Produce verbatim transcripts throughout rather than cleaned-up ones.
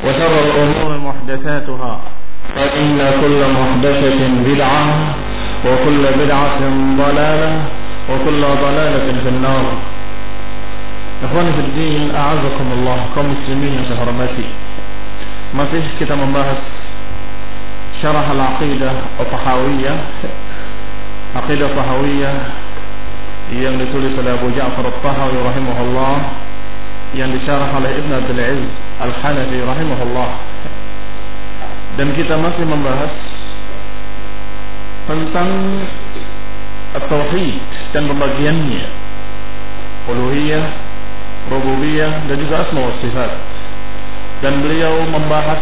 وشر الأمور محدثاتها فإن كل محدثة بدعة وكل بدعة ضلالة وكل ضلالة في النار. Ikhwan fillah, a'azakumullah, kaum muslimin yang saya hormati. Masih kita membahas syarah al-aqidah al-Tahawiyah, aqidah Tahawiyah yang ditulis oleh Abu Ja'far al-Tahawi rahimahullah, yang disyarah oleh Ibn Abdul Aziz al-Hanafi rahimahullah. Dan kita masih membahas tentang at-tauhid dan pembagiannya, uluhiyah, rububiyah, dan juga asma wa sifat. Dan beliau membahas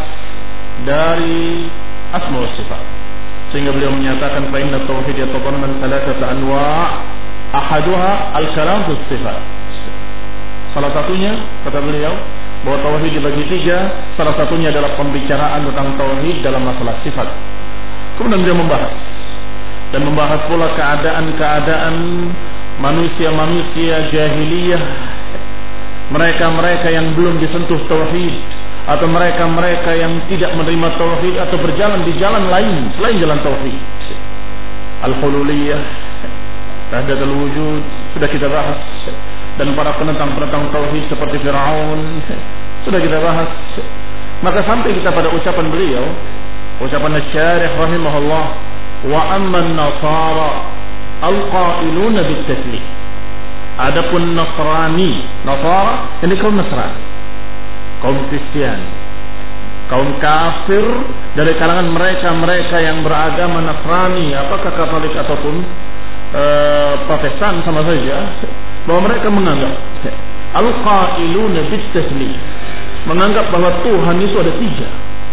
dari asma wa sifat, sehingga beliau menyatakan fa inna tauhid yatadamman thalathata anwa' ahaduha al-kalam fi sifat. Salah satunya, kata beliau, bahwa tauhid dibagi tiga. Salah satunya adalah pembicaraan tentang tauhid dalam masalah sifat. Kemudian beliau membahas dan membahas pula keadaan-keadaan manusia-manusia jahiliyah, mereka-mereka yang belum disentuh tauhid, atau mereka-mereka yang tidak menerima tauhid atau berjalan di jalan lain selain jalan tauhid. Al-hululiyah, wahdatul wujud, sudah kita bahas. Dan para penentang-penentang tauhid seperti Fir'aun sudah kita bahas. Maka sampai kita pada ucapan beliau, ucapan Asy-Syarih rahimahullah, wa amman nasara al-qailuna bit-taslim. Adapun Nasrani, Nasara ini kaum Nasrani, kaum Kristen, kaum kafir dari kalangan mereka-mereka yang beragama Nasrani, apakah Katolik ataupun uh, Protestan sama saja, bahwa mereka menganggap al-qailuna bit-taslim, menganggap bahwa Tuhan itu ada tiga.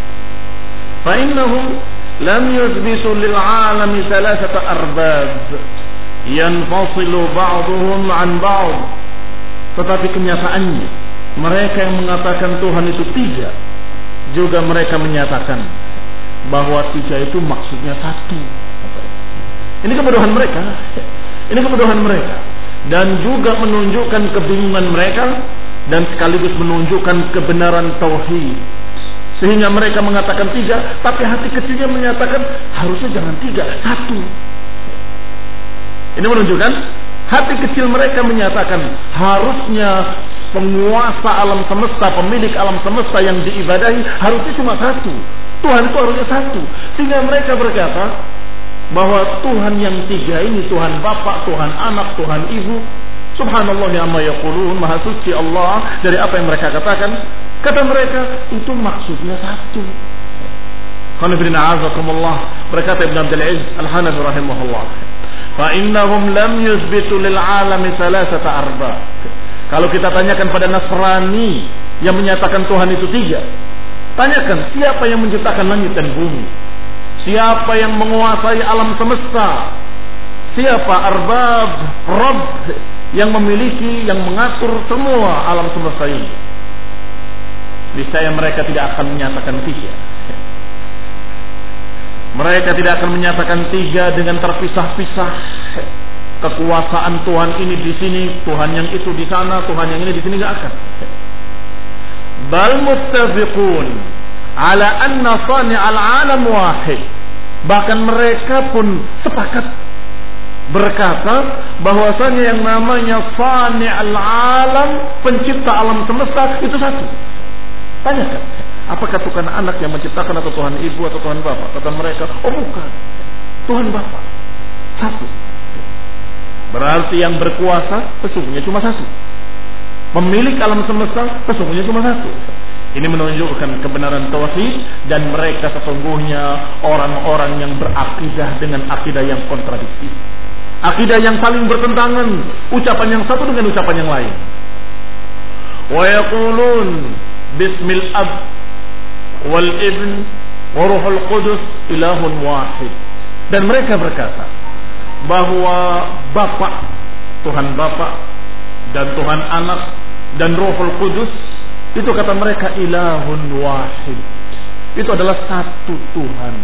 Fa innahum lam yuthbitu lil 'alami thalathata arbab yanfasilu ba'dhum 'an ba'd. Tetapi kenyataannya mereka yang mengatakan Tuhan itu tiga, juga mereka menyatakan bahwa tiga itu maksudnya satu. Ini kebodohan mereka. Ini kebodohan mereka. Dan juga menunjukkan kebingungan mereka, dan sekaligus menunjukkan kebenaran tauhid. Sehingga mereka mengatakan tiga, tapi hati kecilnya menyatakan harusnya jangan tiga, satu. Ini menunjukkan hati kecil mereka menyatakan harusnya penguasa alam semesta, pemilik alam semesta yang diibadahi harusnya cuma satu. Tuhan itu harusnya satu. Sehingga mereka berkata bahwa Tuhan yang tiga ini, Tuhan Bapa, Tuhan Anak, Tuhan Ibu, subhanallah amma yaqulun, maha suci Allah dari apa yang mereka katakan. Kata mereka itu maksudnya satu. Qanifidina azakumullah, berkata Ibn Abdul Aziz al-Hanafi rahimahullah, fa innahum lam yuthbitu lil 'alami thalathata arba. Kalau kita tanyakan pada Nasrani yang menyatakan Tuhan itu tiga, tanyakan siapa yang menciptakan langit dan bumi, siapa yang menguasai alam semesta, siapa arbab, Rabb yang memiliki, yang mengatur semua alam semesta ini. Niscaya mereka tidak akan menyatakan tiga. Mereka tidak akan menyatakan tiga dengan terpisah-pisah. Kekuasaan Tuhan ini di sini, Tuhan yang itu di sana, Tuhan yang ini di sini, tidak akan. Bal muttafiqun ala anna sani'al 'alam wahid. Bahkan mereka pun sepakat berkata bahwasanya yang namanya sani'al 'alam, pencipta alam semesta, itu satu. Tanyakan, apakah Tuhan Anak yang menciptakan, atau Tuhan Ibu, atau Tuhan Bapa? Kata mereka, oh bukan, Tuhan Bapa, satu. Berarti yang berkuasa sesungguhnya cuma satu. Pemilik alam semesta sesungguhnya cuma satu. Ini menunjukkan kebenaran tauhid, dan mereka sesungguhnya orang-orang yang berakidah dengan akidah yang kontradiktif, akidah yang saling bertentangan, ucapan yang satu dengan ucapan yang lain. Wa yaqulun bismil ab wal ibn wa ruhul qudus ilahun wahid. Dan mereka berkata bahwa Bapa, Tuhan Bapa, dan Tuhan Anak, dan Ruhul Qudus, itu kata mereka ilahun wahid, itu adalah satu Tuhan.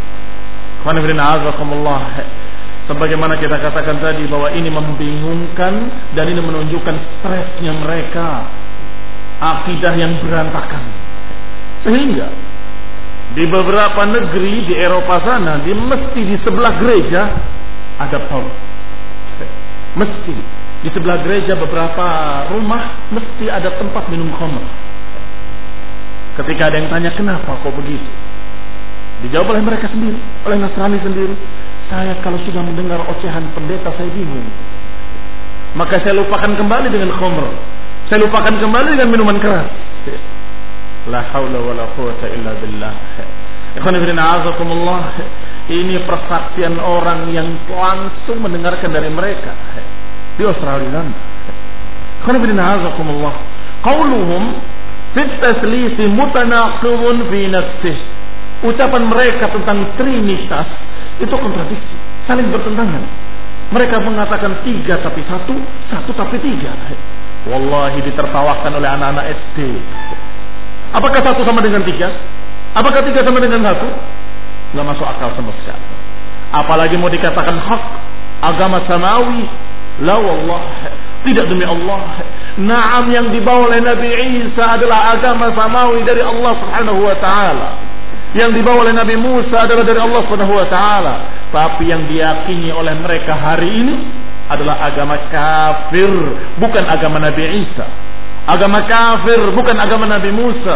Sebagaimana kita katakan tadi bahwa ini membingungkan dan ini menunjukkan stresnya mereka, akidah yang berantakan. Sehingga di beberapa negeri di Eropa sana, di masjid di sebelah gereja ada pub. Mesti di sebelah gereja beberapa rumah mesti ada tempat minum khamr. Ketika ada yang tanya kenapa kok begitu, dijawab oleh mereka sendiri, oleh Nasrani sendiri. Saya kalau sudah mendengar ocehan pendeta saya bingung. Maka saya lupakan kembali dengan khamr. Saya lupakan kembali dengan minuman keras. La haula wala quwwata illa billah. Ikhwan fillah, a'azakumullah. Ini persaksian orang yang langsung mendengarkan dari mereka di Australia. Ikhwan fillah, a'azakumullah. Qauluhum fi at-taslits mutanaqidun fi nafsihi. Ucapan mereka tentang trinitas itu kontradiksi, saling bertentangan. Mereka mengatakan tiga tapi satu, satu tapi tiga. Wallahi ditertawakan oleh anak-anak S D. Apakah satu sama dengan tiga? Apakah tiga sama dengan satu? Nggak masuk akal sama sekali. Apalagi mau dikatakan hak agama samawi. La wallah, tidak demi Allah. Naam, yang dibawa oleh Nabi Isa adalah agama samawi dari Allah Subhanahu wa taala. Yang dibawa oleh Nabi Musa adalah dari Allah Subhanahu wa taala. Tapi yang diyakini oleh mereka hari ini adalah agama kafir, bukan agama Nabi Isa. Agama kafir, bukan agama Nabi Musa.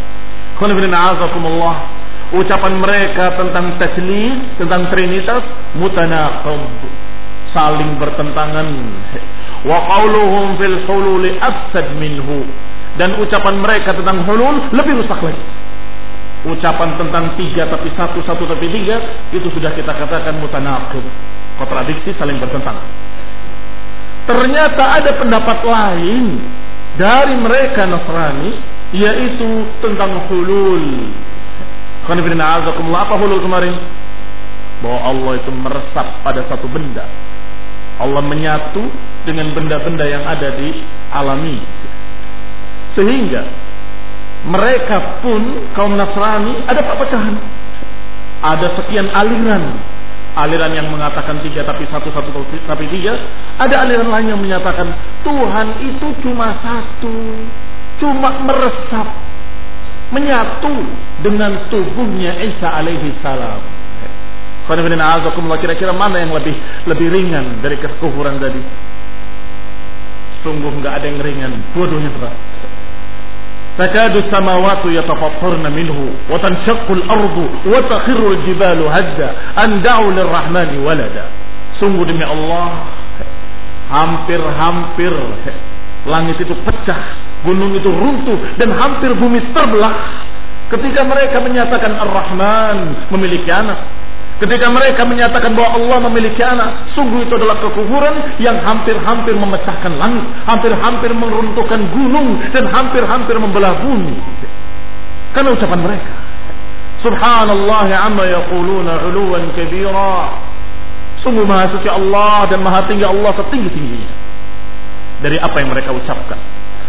Ucapan mereka tentang taslis, tentang trinitas mutanaqid, saling bertentangan. Wa qauluhum fil hulul afsad minhu, dan ucapan mereka tentang hulul lebih rusak lagi. Ucapan tentang tiga tapi satu, satu tapi tiga, itu sudah kita katakan mutanaqid, kontradiksi, saling bertentangan. Ternyata ada pendapat lain dari mereka Nasrani, yaitu tentang hulul. Apa hulul kemarin? Bahwa Allah itu meresap pada satu benda. Allah menyatu dengan benda-benda yang ada di alam ini. Sehingga mereka pun, kaum Nasrani, ada perpecahan. Ada sekian aliran. Aliran yang mengatakan tiga tapi satu, satu tapi tiga. Ada aliran lain yang menyatakan Tuhan itu cuma satu, cuma meresap, menyatu dengan tubuhnya Isa alaihi salam. Kira-kira mana yang lebih lebih ringan dari kekufuran tadi? Sungguh nggak ada yang ringan, dua-duanya berat. Takadu samawati yatafattarna minhu wa tanshaqqu al-ardu wa takhiru al-jibalu hadda an da'u lir-rahmani walada. Sungguh demi Allah, hampir-hampir langit itu pecah, gunung itu runtuh, dan hampir bumi terbelah ketika mereka menyatakan Ar-Rahman memiliki anak. Ketika mereka menyatakan bahwa Allah memiliki anak, sungguh itu adalah kekufuran yang hampir-hampir memecahkan langit, hampir-hampir meruntuhkan gunung, dan hampir-hampir membelah bumi. Karena ucapan mereka, Subhanallah amma yaquluna 'uluwan kabira. Sungguh maha suci Allah dan maha tinggi Allah setinggi-tingginya dari apa yang mereka ucapkan.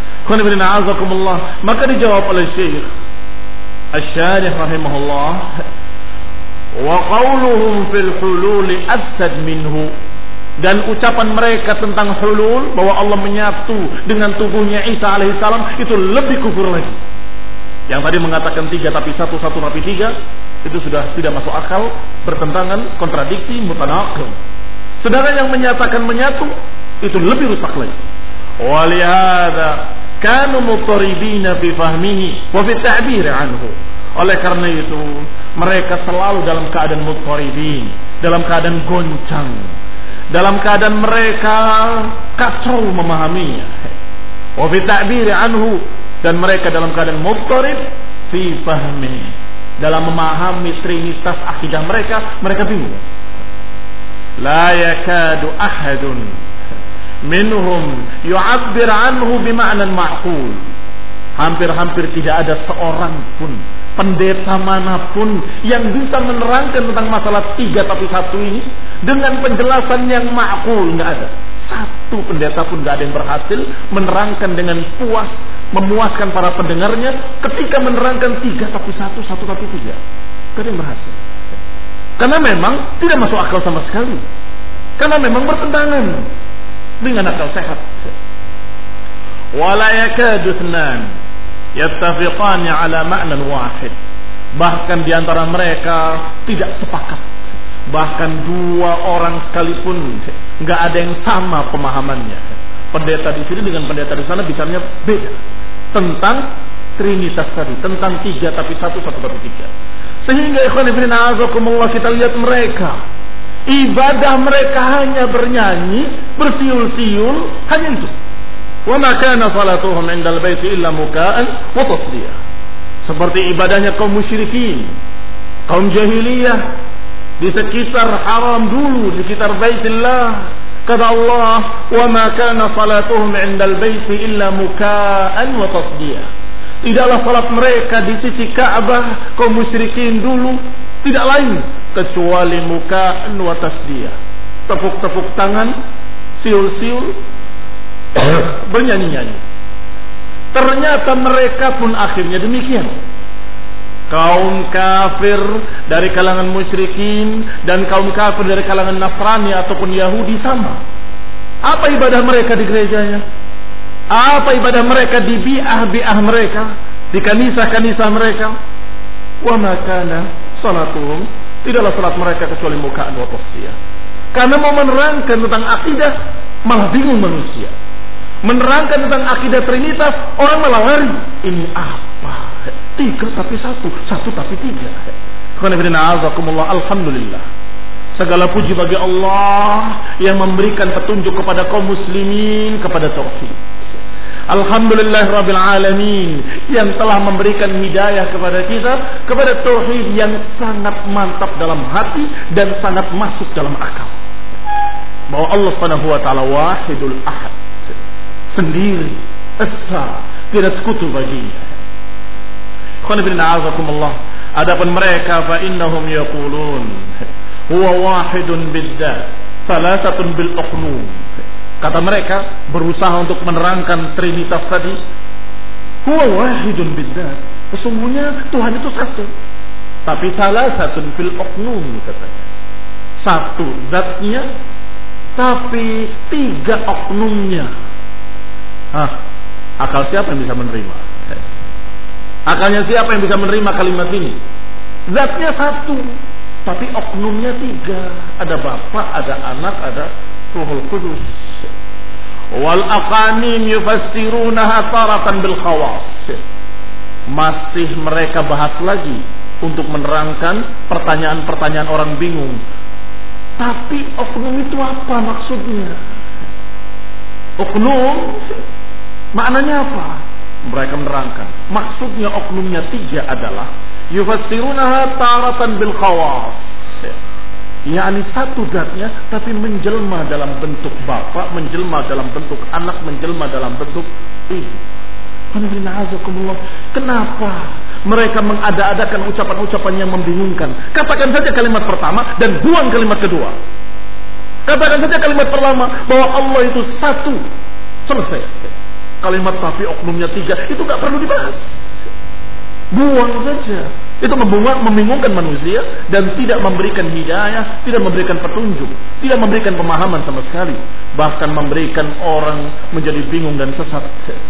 Maka dijawab oleh Syekh Asy-Syarih rahimahullah, wa qauluhum fil hululi afsad minhu, dan ucapan mereka tentang hulul, bahwa Allah menyatu dengan tubuhnya Isa alaihissalam, itu lebih kufur lagi. Yang tadi mengatakan tiga tapi satu, satu tapi tiga, itu sudah tidak masuk akal, bertentangan, kontradiksi, mutanaqid. Sedangkan yang menyatakan menyatu, itu lebih rusak lagi. Walihada kanu mutaribina fi fahmihi wa fi ta'bir anhu. Oleh karena itu mereka selalu dalam keadaan mutaribin, dalam keadaan goncang, dalam keadaan mereka kacau memahaminya. Wa fi ta'bir anhu, dan mereka dalam keadaan mutarib fi fahmi, dalam memahami trinitas akidah mereka, mereka bingung. La yakadu ahadun minhum yu'abbir anhu bima'nan ma'qul. Hampir-hampir tidak ada seorang pun, pendeta manapun, yang bisa menerangkan tentang masalah tiga tapi satu ini dengan penjelasan yang ma'qul. Nggak ada satu pendeta pun, nggak ada yang berhasil menerangkan dengan puas, memuaskan para pendengarnya ketika menerangkan tiga tapi satu, satu tapi tiga. Nggak ada yang berhasil, karena memang tidak masuk akal sama sekali, karena memang bertentangan dengan akal sehat. Wala yakadu ithnan yattafiqani ala ma'nan wahid. Bahkan di antara mereka tidak sepakat. Bahkan dua orang sekalipun enggak ada yang sama pemahamannya. Pendeta di sini dengan pendeta di sana bicaranya beda tentang Trinitas tadi, tentang tiga tapi satu, satu tapi tiga. Sehingga ikhwan fillah azakumullah, kita lihat mereka, ibadah mereka hanya bernyanyi, bersiul-siul, hanya itu. Wa ma kana salatuhum 'indal baiti illa muka'an wa tasdiyah. Seperti ibadahnya kaum musyrikin, kaum jahiliyah di sekitar haram dulu, di sekitar Baitillah. Kata Allah, wa ma kana salatuhum 'indal baiti illa muka'an wa tasdiyah. Tidaklah salat mereka di sisi Ka'bah kaum musyrikin dulu tidak lain kecuali muka'an wa tasdiyah. Tepuk-tepuk tangan, siul-siul, bernyanyi-nyanyi. Ternyata mereka pun akhirnya demikian. Kaum kafir dari kalangan musyrikin dan kaum kafir dari kalangan Nasrani ataupun Yahudi sama. Apa ibadah mereka di gerejanya? Apa ibadah mereka di bi'ah-bi'ah mereka, di kanisah-kanisah mereka? Wa ma kana salatuhum, tidaklah salat mereka kecuali muka'an wa tasdiyah. Karena mau menerangkan tentang akidah malah bingung manusia. Menerangkan tentang akidah Trinitas orang malah lari. Ini apa? Tiga tapi satu, satu tapi tiga. Alhamdulillah, segala puji bagi Allah yang memberikan petunjuk kepada kaum muslimin kepada tauhid. Alhamdulillahirabbil alamin yang telah memberikan hidayah kepada kita kepada tauhid yang sangat mantap dalam hati dan sangat masuk dalam akal. Bahwa Allah Subhanahu wa taala wahidul ahad, sendiri, esa, tidak sekutu baginya. Adapun mereka fa innahum yaqulun huwa wahidun bidzat salasatun bil uqnum. Kata mereka berusaha untuk menerangkan Trinitas tadi, huwa wahidun bidzat, sesungguhnya Tuhan itu satu, tapi salasatun bil uqnum katanya. Satu zatnya tapi tiga oknumnya. Hah, akal siapa yang bisa menerima? Akalnya siapa yang bisa menerima kalimat ini? Zatnya satu, tapi oknumnya tiga. Ada Bapa, ada Anak, ada Ruhul Qudus. Wal aqanim yufassirunaha taratan bil khawas. Masih mereka bahas lagi untuk menerangkan pertanyaan-pertanyaan orang bingung. Tapi oknum itu apa maksudnya? Oknum maknanya apa? Mereka menerangkan maksudnya oknumnya tiga adalah yufassirunaha taratan bil khawas, yakni satu zatnya tapi menjelma dalam bentuk Bapa, menjelma dalam bentuk Anak, menjelma dalam bentuk Ibu. Kenapa mereka mengada-adakan ucapan-ucapan yang membingungkan? Katakan saja kalimat pertama dan buang kalimat kedua. Katakan saja kalimat pertama bahwa Allah itu satu, selesai. Kalimat tapi oknumnya tiga itu gak perlu dibahas. Buang saja. Itu membingungkan manusia dan tidak memberikan hidayah, tidak memberikan petunjuk, tidak memberikan pemahaman sama sekali, bahkan memberikan orang menjadi bingung dan sesat.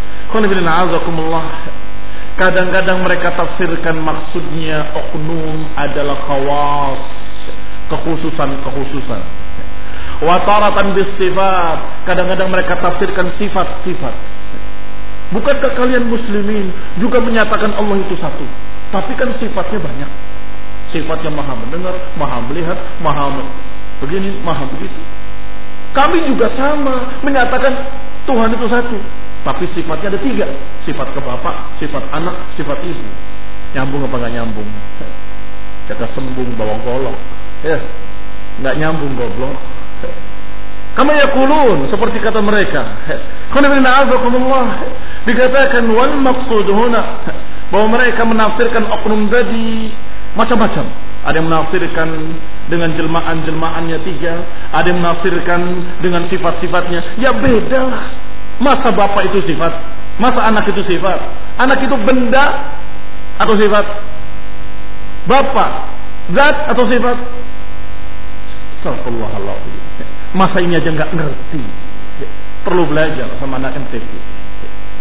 Kadang-kadang mereka tafsirkan maksudnya oknum adalah khawas, kekhususan-kekhususan. Wa taratan bis sifat, kadang-kadang mereka tafsirkan sifat-sifat. Bukankah kalian muslimin juga menyatakan Allah itu satu? Tapi kan sifatnya banyak. Sifatnya maha mendengar, maha melihat, maha begini, maha begitu. Kami juga sama menyatakan Tuhan itu satu, tapi sifatnya ada tiga. Sifat ke Bapa, sifat Anak, sifat Ibu. Nyambung apa gak nyambung? Kata sembung bawa golok, ya, gak nyambung goblok. Kama yaqulun, seperti kata mereka. Dikatakan wal maqsud huna, bahwa mereka menafsirkan oknum tadi macam-macam. Ada yang menafsirkan dengan jelmaan-jelmaannya tiga, ada yang menafsirkan dengan sifat-sifatnya. Ya beda lah. Masa Bapak itu sifat, masa Anak itu sifat? Anak itu benda atau sifat? Bapak zat atau sifat? Astagfirullahaladzim. Masa ini aja nggak ngerti. Perlu belajar sama anak M T P.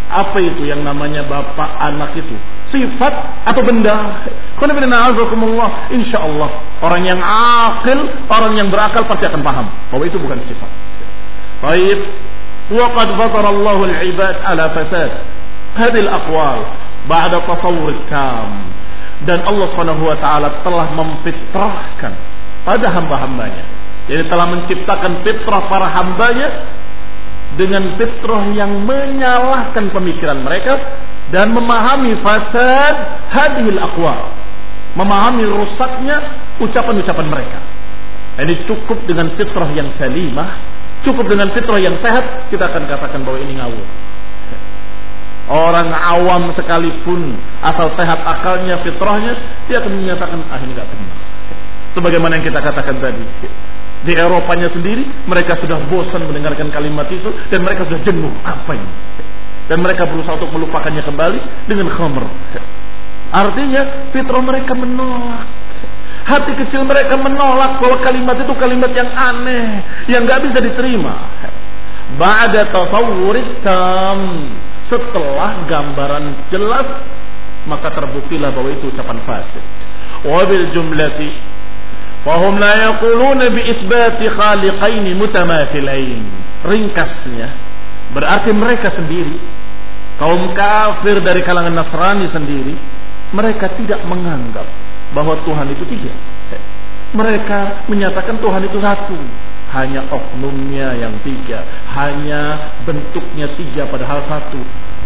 Apa itu yang namanya bapak anak itu? Sifat atau benda? Insya Allah orang yang akil, orang yang berakal pasti akan paham bahwa itu bukan sifat. Baik. Waqad fatara Allahu al-ibad ala fasad hadhihi al-aqwal ba'da tasawwur tam. Dan Allah Subhanahu wa taala telah memfitrahkan pada hamba-hambanya. Jadi telah menciptakan fitrah para hambanya dengan fitrah yang menyalahkan pemikiran mereka dan memahami fasad hadhil aqwal, memahami rusaknya ucapan-ucapan mereka. Ini cukup dengan fitrah yang salimah, cukup dengan fitrah yang sehat, kita akan katakan bahwa ini ngawur. Orang awam sekalipun asal sehat akalnya, fitrahnya, dia akan menyatakan ah ini enggak benar. Sebagaimana yang kita katakan tadi, di Eropanya sendiri mereka sudah bosan mendengarkan kalimat itu dan mereka sudah jenuh apa ini, dan mereka berusaha untuk melupakannya kembali dengan khamr. Artinya fitrah mereka menolak, hati kecil mereka menolak bahwa kalimat itu kalimat yang aneh, yang nggak bisa diterima. Ba'da tasawwurit tam, setelah gambaran jelas maka terbuktilah bahwa itu ucapan fasik. Wabil jumlati fahum la yaquluna bi isbati khaliqain mutamathilain. Ringkasnya berarti mereka sendiri, kaum kafir dari kalangan Nasrani sendiri, mereka tidak menganggap bahwa Tuhan itu tiga. Mereka menyatakan Tuhan itu satu, hanya oknumnya yang tiga, hanya bentuknya tiga padahal satu.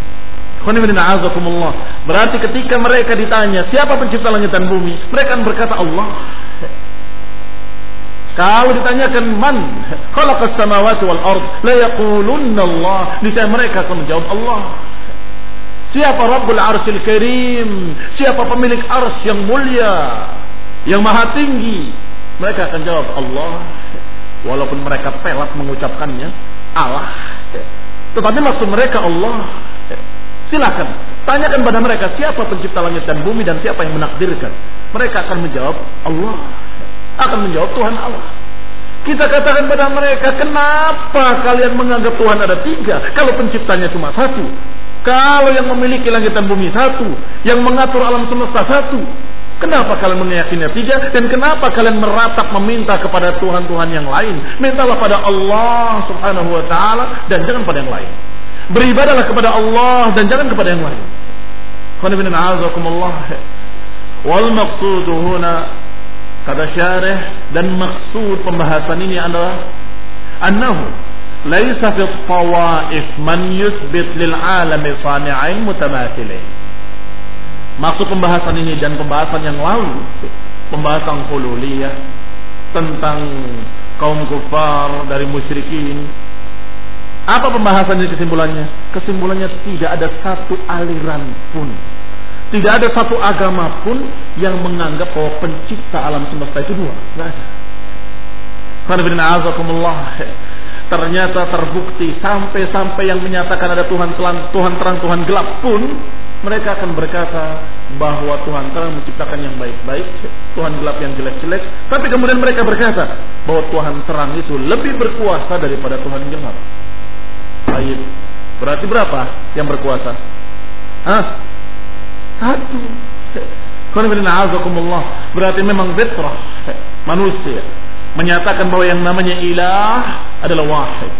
Berarti ketika mereka ditanya siapa pencipta langit dan bumi, mereka akan berkata Allah. Kalau ditanyakan man khalaqas samawati wal ard, la yaqulunna Allah, niscaya mereka akan menjawab Allah. Siapa Rabbul Arsyil Karim, siapa pemilik arsy yang mulia, yang maha tinggi, mereka akan jawab Allah. Walaupun mereka pelat mengucapkannya Allah, tetapi maksud mereka Allah. Silakan tanyakan pada mereka siapa pencipta langit dan bumi dan siapa yang menakdirkan. Mereka akan menjawab Allah, akan menjawab Tuhan Allah. Kita katakan pada mereka, kenapa kalian menganggap Tuhan ada tiga kalau penciptanya cuma satu? Kalau yang memiliki langit dan bumi satu, yang mengatur alam semesta satu, kenapa kalian meyakini tiga? Dan kenapa kalian meratap meminta kepada Tuhan-Tuhan yang lain? Mintalah pada Allah Subhanahu wa taala dan jangan pada yang lain. Beribadahlah kepada Allah dan jangan kepada yang lain. Wal maqsudu huna, kata syarih, dan maksud pembahasan ini adalah annahu laisa fi tawaif man yuthbit lil alami sani'ain mutamathilin. Maksud pembahasan ini dan pembahasan yang lalu, pembahasan hululiyah tentang kaum kufar dari musyrikin. Apa pembahasan ini kesimpulannya? Kesimpulannya tidak ada satu aliran pun, tidak ada satu agama pun yang menganggap bahwa pencipta alam semesta itu dua. Tidak ada. Ternyata terbukti sampai-sampai yang menyatakan ada Tuhan terang, Tuhan terang, Tuhan gelap pun mereka akan berkata bahwa Tuhan terang menciptakan yang baik-baik, Tuhan gelap yang jelek-jelek. Tapi kemudian mereka berkata bahwa Tuhan terang itu lebih berkuasa daripada Tuhan gelap. Baik, berarti berapa yang berkuasa? Hah? Satu. Berarti memang fitrah manusia menyatakan bahwa yang namanya ilah adalah wahid.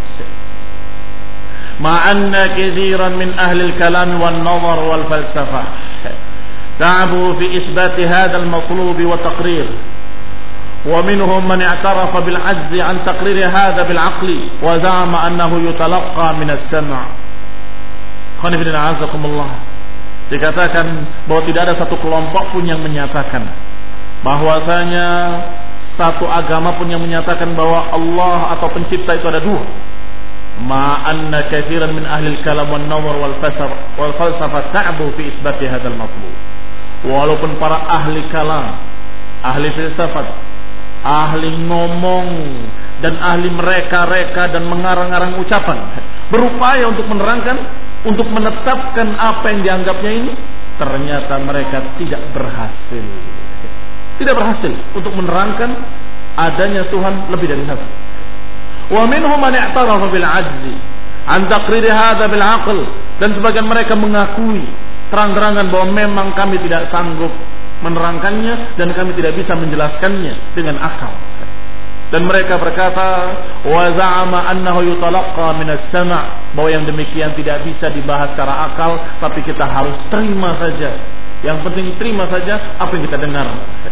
Ma'anna katsiran min ahli al-kalam wan-nazar wal-falsafah ta'abu fi isbat hadha al-matlub wa taqrir. ومنهم من اعترف بالعجز عن تقرير هذا بالعقل وزعم أنه يتلقى من السمع. Khonifidina azakumullah. Dikatakan bahwa tidak ada satu kelompok pun yang menyatakan bahwasanya satu agama pun yang menyatakan bahwa Allah atau pencipta itu ada dua. Ma'anna katsiran min ahli al-kalam wan-nawar wal-falsafah ta'bu fi isbat hadzal matlub. Walaupun para ahli kalam, ahli filsafat, ahli ngomong dan ahli mereka-reka dan mengarang-arang ucapan berupaya untuk menerangkan, untuk menetapkan apa yang dianggapnya ini, ternyata mereka tidak berhasil. Tidak berhasil untuk menerangkan adanya Tuhan lebih dari satu. Wa minhum man i'tarafa bil 'ajzi an taqrir hadza bil aql, dan sebagian mereka mengakui terang-terangan bahwa memang kami tidak sanggup menerangkannya dan kami tidak bisa menjelaskannya dengan akal. Dan mereka berkata, wa za'ama annahu yutalaqqa minas sama', bahwa yang demikian tidak bisa dibahas secara akal, tapi kita harus terima saja. Yang penting terima saja apa yang kita dengar.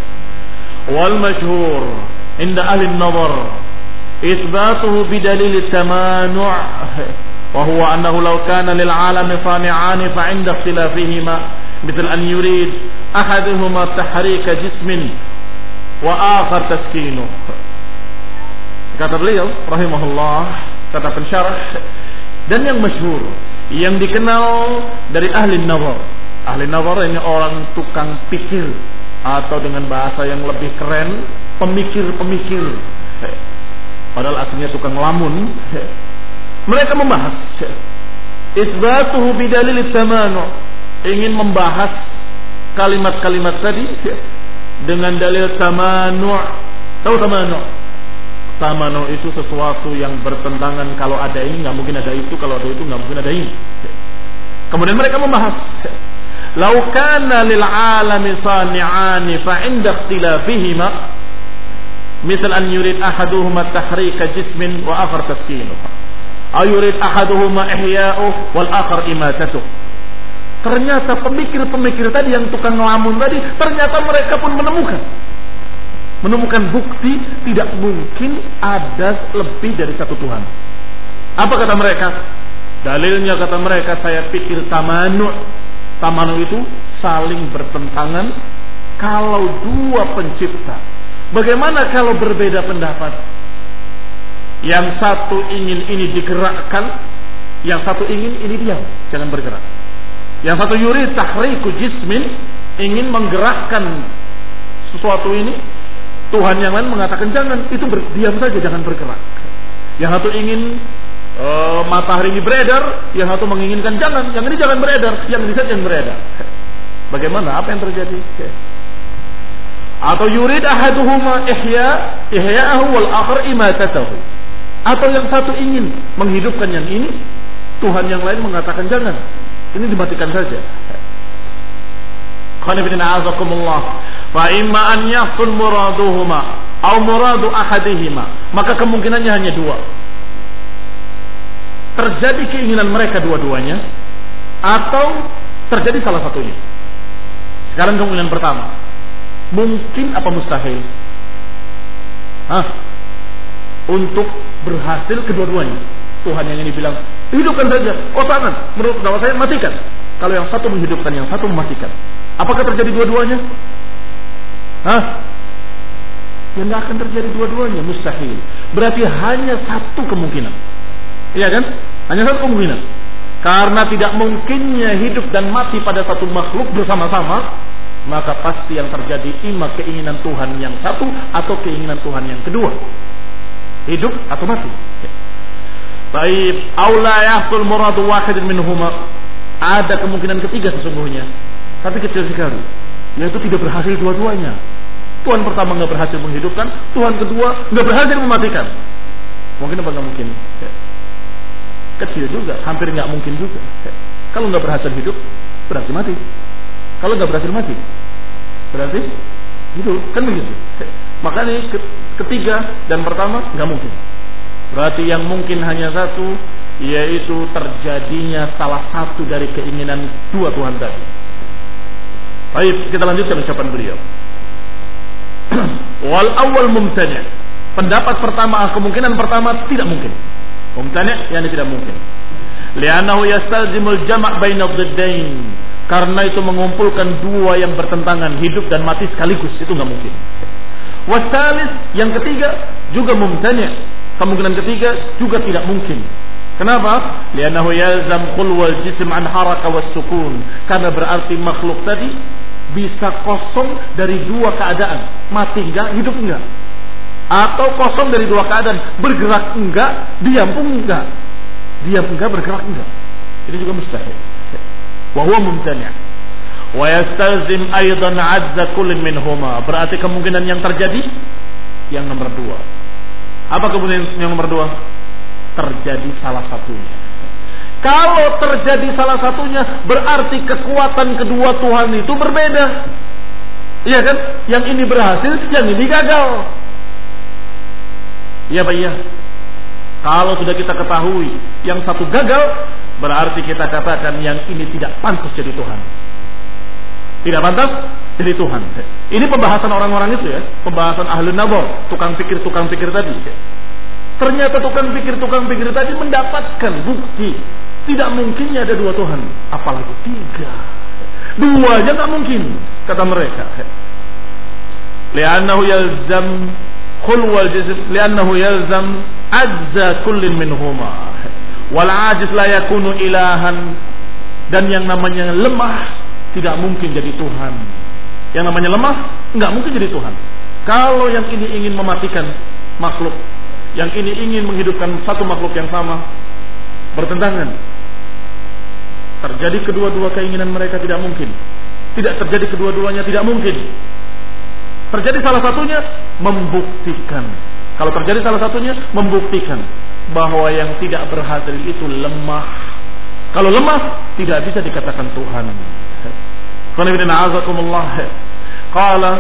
Wal masyhur inda ahli an-nazar itsbatuhu bidalil at-tamanu' wa huwa annahu law kana lil 'alami sani'ani fa 'inda ikhtilafihima mithl an yurid ahaduhuma tahrika jismin wa akhar taskinuhu. Kata beliau rahimahullah, kata pensyarah, dan yang masyhur, yang dikenal dari ahli nazar. Ahli nazar ini orang tukang pikir, atau dengan bahasa yang lebih keren, pemikir-pemikir. Padahal aslinya tukang lamun. Mereka membahas isbatuhu bidalil tamanu', ingin membahas kalimat-kalimat tadi dengan dalil tamanu'. Tahu tamanu'? Tamanu itu sesuatu yang bertentangan, kalau ada ini nggak mungkin ada itu, kalau ada itu nggak mungkin ada ini. Kemudian mereka membahas, "Lau kana lil 'alami sani'ani fa 'inda ikhtilafihima misal an yurid ahaduhuma tahrika jismin wa akhar taskinuhu aw yurid ahaduhuma ihya'uhu wal akhar imatatuhu." Ternyata pemikir-pemikir tadi yang tukang ngelamun tadi, ternyata mereka pun menemukan menemukan bukti tidak mungkin ada lebih dari satu Tuhan. Apa kata mereka? Dalilnya, kata mereka, saya pikir tamanu. Tamanu itu saling bertentangan kalau dua pencipta. Bagaimana kalau berbeda pendapat? Yang satu ingin ini digerakkan, yang satu ingin ini diam, jangan bergerak. Yang satu yurid tahriku jismin, ingin menggerakkan sesuatu ini. Tuhan yang lain mengatakan jangan, itu berdiam saja, jangan bergerak. Yang satu ingin e, matahari ini beredar, yang satu menginginkan jangan, yang ini jangan beredar, yang ini saja yang beredar. Bagaimana? Apa yang terjadi? Atau yurid ahaduhuma ihya ihya'ahu wal akhar imatatahu. Atau yang satu ingin menghidupkan yang ini, Tuhan yang lain mengatakan jangan, ini dimatikan saja. Qanibina azakumullah. Fa imma an yahsul muraduhuma aw muradu ahadihima, maka kemungkinannya hanya dua. Terjadi keinginan mereka dua-duanya, atau terjadi salah satunya. Sekarang kemungkinan pertama, mungkin apa mustahil? Hah? Untuk berhasil kedua-duanya. Tuhan yang ini bilang hidupkan saja, oh jangan, menurut pendapat saya matikan. Kalau yang satu menghidupkan, yang satu mematikan. Apakah terjadi dua-duanya? Hah? Ya nggak akan terjadi dua-duanya, mustahil. Berarti hanya satu kemungkinan. Iya kan? Hanya satu kemungkinan. Karena tidak mungkinnya hidup dan mati pada satu makhluk bersama-sama, maka pasti yang terjadi ima keinginan Tuhan yang satu atau keinginan Tuhan yang kedua. Hidup atau mati. Baik, aula yahsul muradu wahidin minhuma. Ada kemungkinan ketiga sesungguhnya, tapi kecil sekali, yaitu tidak berhasil dua-duanya. Tuhan pertama nggak berhasil menghidupkan, Tuhan kedua nggak berhasil mematikan. Mungkin apa nggak mungkin? Kecil juga, hampir nggak mungkin juga. Kalau nggak berhasil hidup, berarti mati. Kalau nggak berhasil mati, berarti hidup, kan begitu. Makanya ketiga dan pertama nggak mungkin. Berarti yang mungkin hanya satu, yaitu terjadinya salah satu dari keinginan dua Tuhan tadi. Baik, kita lanjutkan ucapan beliau. Wal awal mumtani'. Pendapat pertama, kemungkinan pertama tidak mungkin. Mumtani' yani tidak mungkin. Li'annahu yastalzimul jama' baina dhiddain. Karena itu mengumpulkan dua yang bertentangan, hidup dan mati sekaligus, itu enggak mungkin. Wasalis, yang ketiga juga mumtani'. Kemungkinan ketiga juga tidak mungkin. Kenapa? Li'annahu yalzam khulwal jism an haraka was sukun. Karena berarti makhluk tadi bisa kosong dari dua keadaan, mati enggak, hidup enggak. Atau kosong dari dua keadaan, bergerak enggak, diam pun enggak. Diam enggak, bergerak enggak. Ini juga mustahil. Wa huwa mumtani'. Wa yastalzim aidan 'azza kullin minhuma. Berarti kemungkinan yang terjadi yang nomor dua. Apa kemungkinan yang nomor dua? Terjadi salah satunya. Kalau terjadi salah satunya, berarti kekuatan kedua Tuhan itu berbeda. Iya kan? Yang ini berhasil, yang ini gagal. Iya Pak, iya. Kalau sudah kita ketahui yang satu gagal, berarti kita katakan yang ini tidak pantas jadi Tuhan. Tidak pantas jadi Tuhan. Ini pembahasan orang-orang itu ya, pembahasan ahlun nazar, tukang pikir-tukang pikir tadi. Ternyata tukang pikir-tukang pikir tadi mendapatkan bukti tidak mungkinnya ada dua Tuhan, apalagi tiga. Dua aja nggak mungkin, kata mereka. Li'annahu yalzam khulwal jism, li'annahu yalzam ajza kullin minhuma. Wal ajiz la yakunu ilahan, dan yang namanya lemah tidak mungkin jadi Tuhan. Yang namanya lemah nggak mungkin jadi Tuhan. Kalau yang ini ingin mematikan makhluk, yang ini ingin menghidupkan satu makhluk yang sama, bertentangan. Terjadi kedua-dua keinginan mereka tidak mungkin. Tidak terjadi kedua-duanya tidak mungkin. Terjadi salah satunya membuktikan. Kalau terjadi salah satunya membuktikan bahwa yang tidak berhasil itu lemah. Kalau lemah tidak bisa dikatakan Tuhan. Qala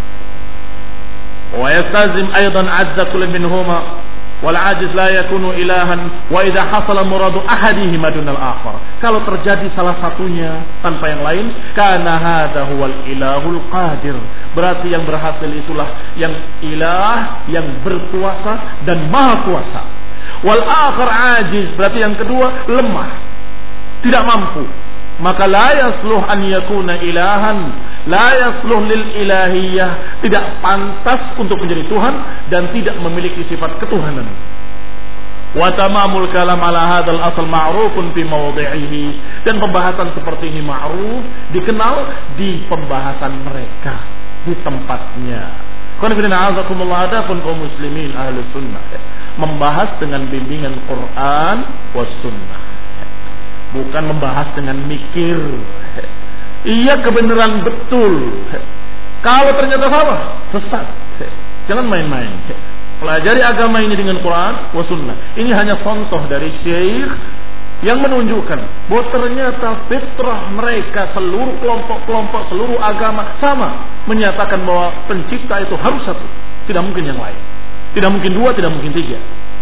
wa yastazim aidan azza kullin minhuma wal ajiz la yakunu ilahan wa idha hasala muradu ahadihima dunal akhar. Kalau terjadi salah satunya tanpa yang lain, kana hadha huwal ilahul qadir, berarti yang berhasil itulah yang ilah, yang berkuasa dan maha kuasa. Wal akhar ajiz, berarti yang kedua lemah, tidak mampu. Maka la yasluh an yakuna ilahan, la yasluh lil ilahiyah, tidak pantas untuk menjadi Tuhan dan tidak memiliki sifat ketuhanan. Wa tamamul kalam ala hadzal asal ma'rufun fi mawdhi'ihi, dan pembahasan seperti ini ma'ruf, dikenal di pembahasan mereka, di tempatnya. Qanifidina azakumullah, adapun kaum muslimin ahli sunnah membahas dengan bimbingan Quran was sunnah, bukan membahas dengan mikir. Iya, kebenaran betul. Kalau ternyata salah, sesat. Jangan main-main. Pelajari agama ini dengan Quran wa sunnah. Ini hanya contoh dari syekh yang menunjukkan bahwa ternyata fitrah mereka, seluruh kelompok-kelompok, seluruh agama sama, menyatakan bahwa pencipta itu harus satu, tidak mungkin yang lain. Tidak mungkin dua, tidak mungkin tiga.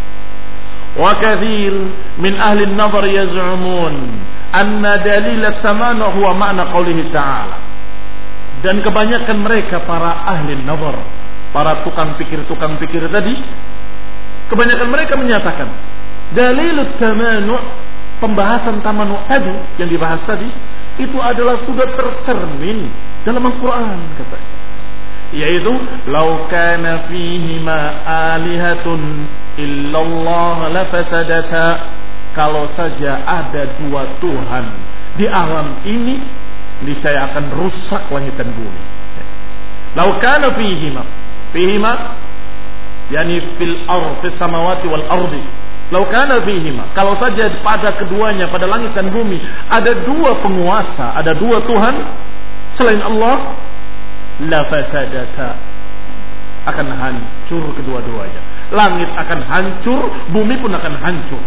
Wa katsir min ahli an-nazar yaz'umun anna dalil as-samana huwa ma'na qoulihi ta'ala. Dan kebanyakan mereka para ahli an-nazar, para tukang pikir-tukang pikir tadi, kebanyakan mereka menyatakan dalil as-samana, pembahasan tamanu tadi yang dibahas tadi, itu adalah sudah tercermin dalam Al-Qur'an, katanya. Yaitu law kana fihima alihatun illallah lafasadata, kalau saja ada dua Tuhan di alam ini, niscaya akan rusak langit dan bumi. Law kana fihima, fihima yani fil ardh, fis samawati wal ardi. Law kana fihima, kalau saja pada keduanya, pada langit dan bumi, ada dua penguasa, ada dua Tuhan selain Allah, la fasadata, akan hancur kedua-duanya. Langit akan hancur, bumi pun akan hancur.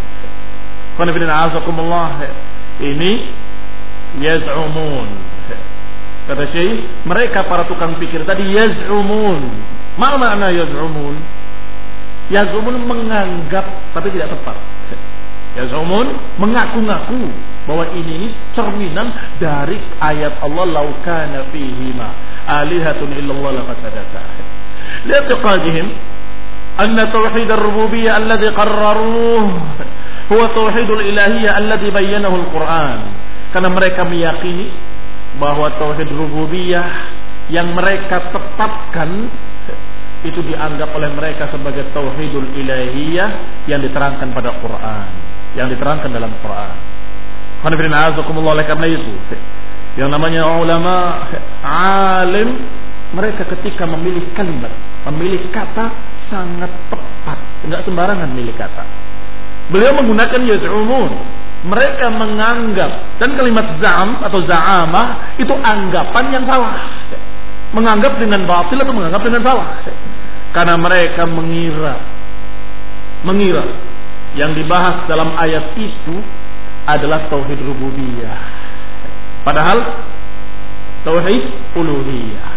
Ini yaz'umun, kata Syekh, mereka para tukang pikir tadi yaz'umun. Ma makna yaz'umun? Yaz'umun menganggap tapi tidak tepat. Yaz'umun mengaku-ngaku bahwa ini cerminan dari ayat Allah, law kana fihima alihatun illallah lafasadata. Li'tiqadihim anna tauhid ar-rububiyyah alladhi qarraruhu huwa tauhidul ilahiyyah alladhi bayyanahu al-Qur'an. Karena mereka meyakini bahwa tauhid rububiyah yang mereka tetapkan itu dianggap oleh mereka sebagai tauhidul ilahiyah yang diterangkan pada Quran, yang diterangkan dalam Quran. Oleh karena itu, yang namanya ulama, alim, mereka ketika memilih kalimat, memilih kata sangat tepat, enggak sembarangan milih kata. Beliau menggunakan yaz'umun, mereka menganggap, dan kalimat za'am atau za'amah itu anggapan yang salah, menganggap dengan batil atau menganggap dengan salah, karena mereka mengira, mengira yang dibahas dalam ayat itu adalah tauhid rububiyah. Padahal tauhid uluhiyah.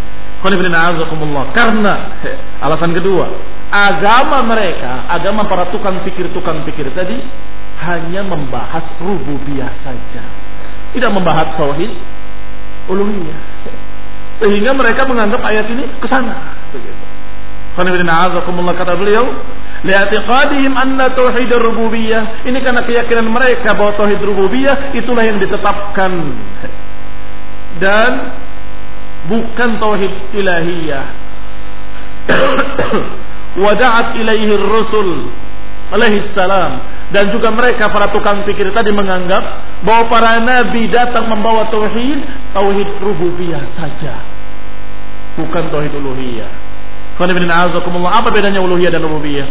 Karena alasan kedua, agama mereka, agama para tukang pikir-tukang pikir tadi hanya membahas rububiyah saja, tidak membahas tauhid uluhiyah. Sehingga mereka menganggap ayat ini kesana. Kata beliau, li'atiqadihim anna tauhid rububiyah, ini karena keyakinan mereka bahwa tauhid rububiyah itulah yang ditetapkan dan bukan tauhid ilahiyah. Wada'at ilaihi ar-rusul alaihi salam, dan juga mereka para tukang pikir tadi menganggap bahwa para nabi datang membawa tauhid tauhid rububiyah saja, bukan tauhid uluhiyah. Apa bedanya uluhiyah dan rububiyah?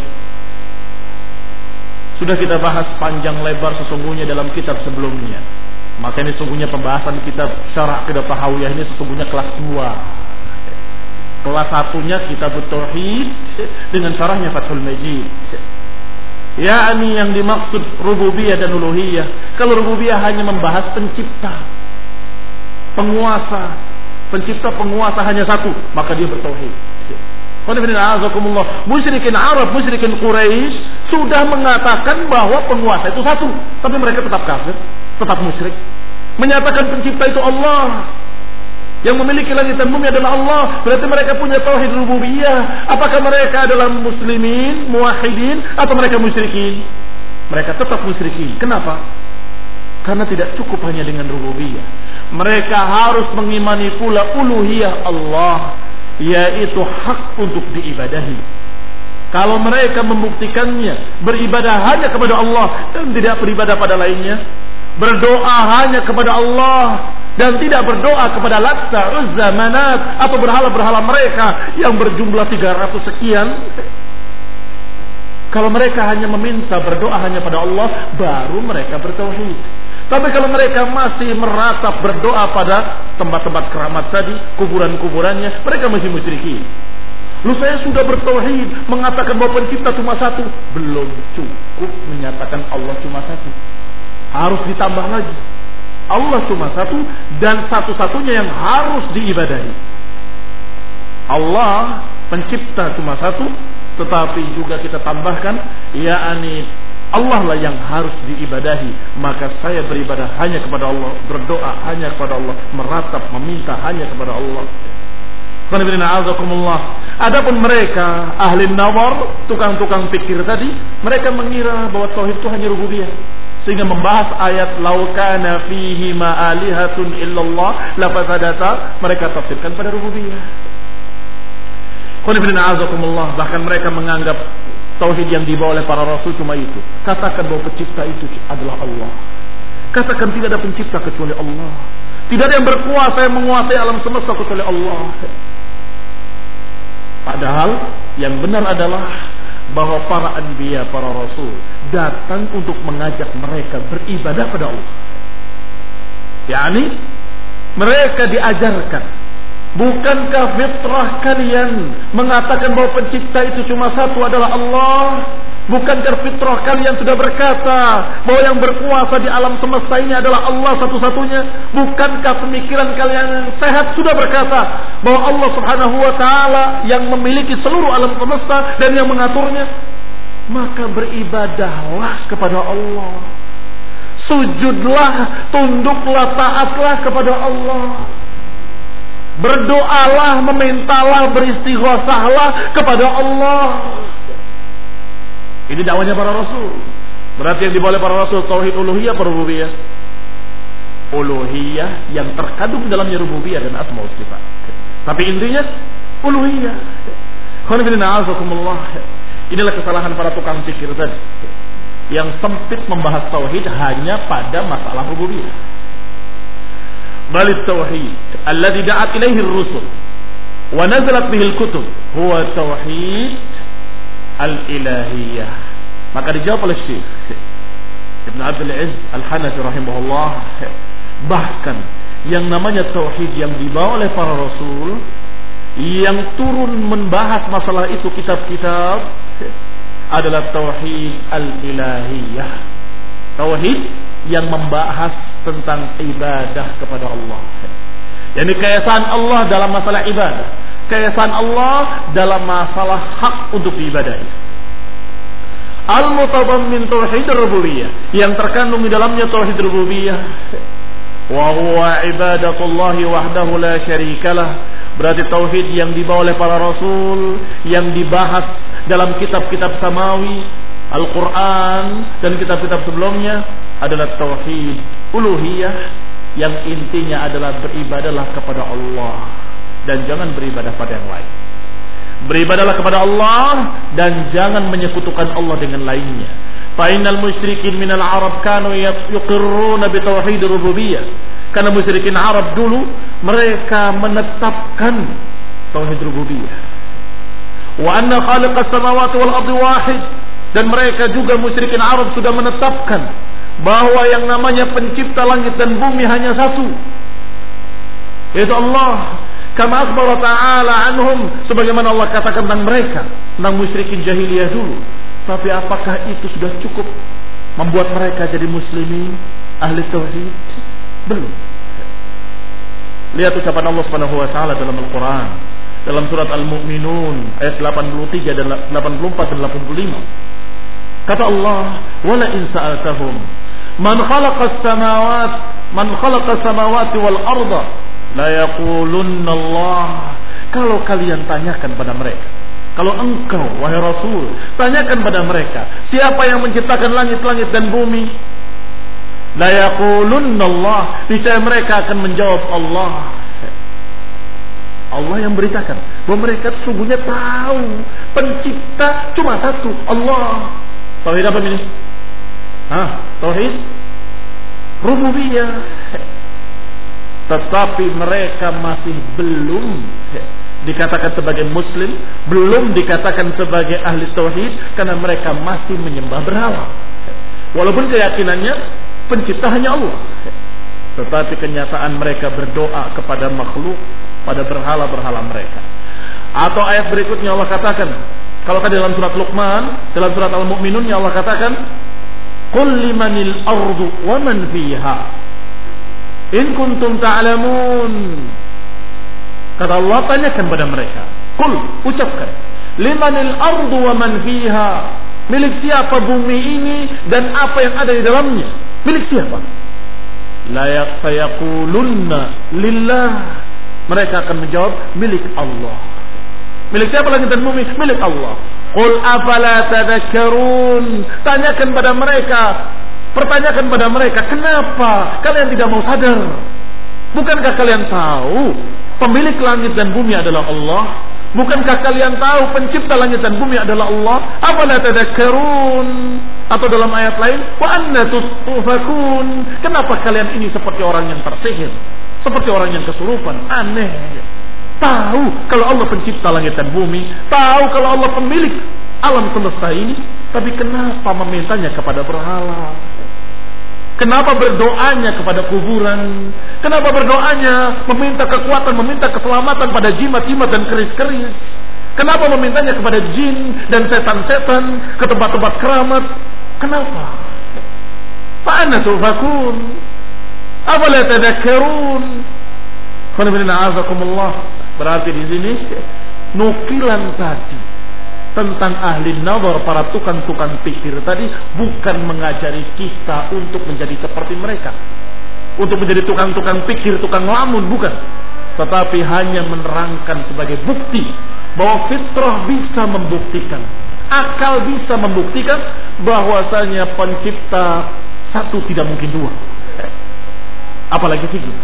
Sudah kita bahas panjang lebar sesungguhnya dalam kitab sebelumnya. Maka ini sesungguhnya pembahasan kitab Syarah Aqidah Tahawiyah ini sesungguhnya kelas dua. Kelas satunya kitab Tauhid dengan syarahnya Fathul Majid. yakni yang dimaksud rububiyah dan uluhiyah. Kalau rububiyah hanya membahas pencipta, penguasa, pencipta penguasa hanya satu, maka dia bertauhid. Musyrikin Arab, musyrikin Quraisy sudah mengatakan bahwa penguasa itu satu, tapi mereka tetap kafir, tetap musyrik. Menyatakan pencipta itu Allah, yang memiliki langit dan bumi adalah Allah, berarti mereka punya tauhid rububiyah. Apakah mereka adalah muslimin, muwahhidin, atau mereka musyrikin? Mereka tetap musyrikin. Kenapa? Karena tidak cukup hanya dengan rububiyah. Mereka harus mengimani pula uluhiyah Allah, yaitu hak untuk diibadahi. Kalau mereka membuktikannya, beribadah hanya kepada Allah dan tidak beribadah pada lainnya, berdoa hanya kepada Allah dan tidak berdoa kepada Lat, Uzza, Manat atau berhala-berhala mereka yang berjumlah tiga ratus sekian. Kalau mereka hanya meminta berdoa hanya pada Allah, baru mereka bertauhid. Tapi kalau mereka masih meratap berdoa pada tempat-tempat keramat tadi, kuburan-kuburannya, mereka masih musyrikin. Lu saya sudah bertauhid, mengatakan bahwa pencipta cuma satu, belum cukup menyatakan Allah cuma satu. Harus ditambah lagi, Allah cuma satu dan satu-satunya yang harus diibadahi. Allah pencipta cuma satu, tetapi juga kita tambahkan, yakni Allah lah yang harus diibadahi. Maka saya beribadah hanya kepada Allah, berdoa hanya kepada Allah, meratap, meminta hanya kepada Allah. Adapun mereka ahli nawar, tukang-tukang pikir tadi, mereka mengira bahwa tauhid itu hanya rububiyah, sehingga membahas ayat laukana fihi ma'alihatun illallah lafasadata, mereka tafsirkan pada rububiyah. Bahkan mereka menganggap tauhid yang dibawa oleh para rasul cuma itu. Katakan bahwa pencipta itu adalah Allah. Katakan tidak ada pencipta kecuali Allah. Tidak ada yang berkuasa yang menguasai alam semesta kecuali Allah. Padahal yang benar adalah bahwa para anbiya, para rasul datang untuk mengajak mereka beribadah pada Allah. Yani mereka diajarkan, bukankah fitrah kalian mengatakan bahwa pencipta itu cuma satu adalah Allah? Bukankah fitrah kalian sudah berkata bahwa yang berkuasa di alam semesta ini adalah Allah satu-satunya? Bukankah pemikiran kalian yang sehat sudah berkata bahwa Allah subhanahu wa ta'ala yang memiliki seluruh alam semesta dan yang mengaturnya? Maka beribadahlah kepada Allah, sujudlah, tunduklah, taatlah kepada Allah, berdoalah, memintalah, beristighosahlah kepada Allah. Ini dakwahnya para rasul. Berarti yang dibawa oleh para rasul tauhid uluhiyah atau rububiyah? Uluhiyah yang terkandung dalamnya rububiyah dan asma wa sifat. Tapi intinya uluhiyah. Inilah kesalahan para tukang fikir tadi, yang sempit membahas tauhid hanya pada masalah rububiyah. Balik tauhid alladzi da'at ilaihi ar-rusul wa nazalat bihi al-kutub huwa tauhid al-ilahiyah. Maka dijawab oleh Syekh Ibn Abdul Aziz Al-Hanafi rahimahullah, bahkan yang namanya tauhid yang dibawa oleh para rasul yang turun membahas masalah itu kitab-kitab adalah tauhid al-ilahiyah, tauhid yang membahas tentang ibadah kepada Allah. Yani keesaan Allah dalam masalah ibadah, keesaan Allah dalam masalah hak untuk diibadahi. Al-mutadammin tauhid rububiyah, yang terkandung di dalamnya tauhid rububiyah. Wa huwa ibadatullah wahdahu la syarikalah. Berarti tauhid yang dibawa oleh para rasul, yang dibahas dalam kitab-kitab samawi, Al-Quran dan kitab-kitab sebelumnya adalah tauhid uluhiyah, yang intinya adalah beribadahlah kepada Allah dan jangan beribadah pada yang lain. Beribadahlah kepada Allah dan jangan menyekutukan Allah dengan lainnya. Fa innal musyrikin minal Arab kanu yuqirruna bi tauhid rububiyah. Karena musyrikin Arab dulu mereka menetapkan tauhid rububiyah. Wa anna khaliqas samawati wal ardi wahid, dan mereka juga musyrikin Arab sudah menetapkan bahwa yang namanya pencipta langit dan bumi hanya satu, yaitu Allah. Kama akhbara ta'ala anhum, sebagaimana Allah katakan tentang mereka, tentang musyrikin jahiliyah dulu. Tapi apakah itu sudah cukup membuat mereka jadi muslimin, ahli tauhid? Belum. Lihat ucapan Allah Subhanahu wa taala dalam Al-Qur'an, dalam surat Al-Mu'minun ayat delapan puluh tiga dan delapan puluh empat dan delapan puluh lima. Kata Allah, "Wala in sa'altahum man khalaqas samawat man khalaqas samawati wal arda la yaqulunna Allah." Kalau kalian tanyakan pada mereka, kalau engkau wahai Rasul tanyakan pada mereka, siapa yang menciptakan langit-langit dan bumi? La yaqulunna Allah, niscaya mereka akan menjawab Allah. Allah yang beritakan bahwa mereka sesungguhnya tahu pencipta cuma satu, Allah. Tauhid apa ini? Hah? Tauhid rububiyah. Tetapi mereka masih belum dikatakan sebagai muslim, belum dikatakan sebagai ahli tauhid, karena mereka masih menyembah berhala. Walaupun keyakinannya pencipta hanya Allah, tetapi kenyataan mereka berdoa kepada makhluk, pada berhala-berhala mereka. Atau ayat berikutnya Allah katakan, kalau kan dalam surat Luqman, dalam surat Al-Mu'minun, Allah katakan, "Qul limanil ardu wa man fiha in kuntum ta'lamun." Kata Allah, tanyakan pada mereka, qul, ucapkan, limanil ardu wa man fiha, milik siapa bumi ini dan apa yang ada di dalamnya? Milik siapa? La yaqulunna lillah. Mereka akan menjawab, milik Allah. Milik siapa langit dan bumi? Milik Allah. Qul afala tadhakkarun. Tanyakan pada mereka, pertanyakan pada mereka, kenapa kalian tidak mau sadar? Bukankah kalian tahu pemilik langit dan bumi adalah Allah? Bukankah kalian tahu pencipta langit dan bumi adalah Allah? Afala tadhakkarun. Atau dalam ayat lain, wa anna tufakun. Kenapa kalian ini seperti orang yang tersihir, seperti orang yang kesurupan? Aneh. Tahu kalau Allah pencipta langit dan bumi, tahu kalau Allah pemilik alam semesta ini, tapi kenapa memintanya kepada berhala? Kenapa berdoanya kepada kuburan? Kenapa berdoanya meminta kekuatan, meminta keselamatan pada jimat-jimat dan keris-keris? Kenapa memintanya kepada jin dan setan-setan, ke tempat-tempat keramat? Kenapa? Fa'anna tufakun. Afala tadhakkarun. Berarti di sini nukilan tadi tentang ahli nazar, para tukang-tukang pikir tadi, bukan mengajari kita untuk menjadi seperti mereka, untuk menjadi tukang-tukang pikir, tukang lamun, bukan. Tetapi hanya menerangkan sebagai bukti bahwa fitrah bisa membuktikan, akal bisa membuktikan bahwasanya pencipta satu tidak mungkin dua, apalagi tiga.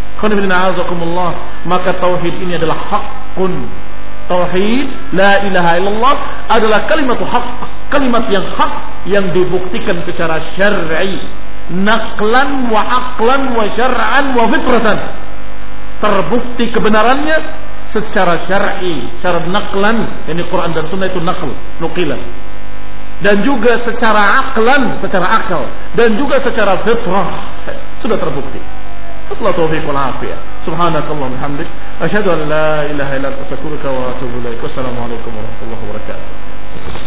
Maka tauhid ini adalah hakun. Tauhid la ilaha illallah adalah kalimat hak, kalimat yang hak yang dibuktikan secara syar'i, naqlan wa aqlan wa syar'an wa fitratan. Terbukti kebenarannya secara syar'i, secara naqlan, yani Quran dan Sunnah itu naql, nukilan. Dan juga secara aqlan, secara akal, dan juga secara fitrah sudah terbukti. Allah taufiq wal afiyah. Subhanakallah bihamdik, asyhadu an la ilaha illa anta astaghfiruka wa atubu ilaik. Wassalamualaikum warahmatullahi wabarakatuh.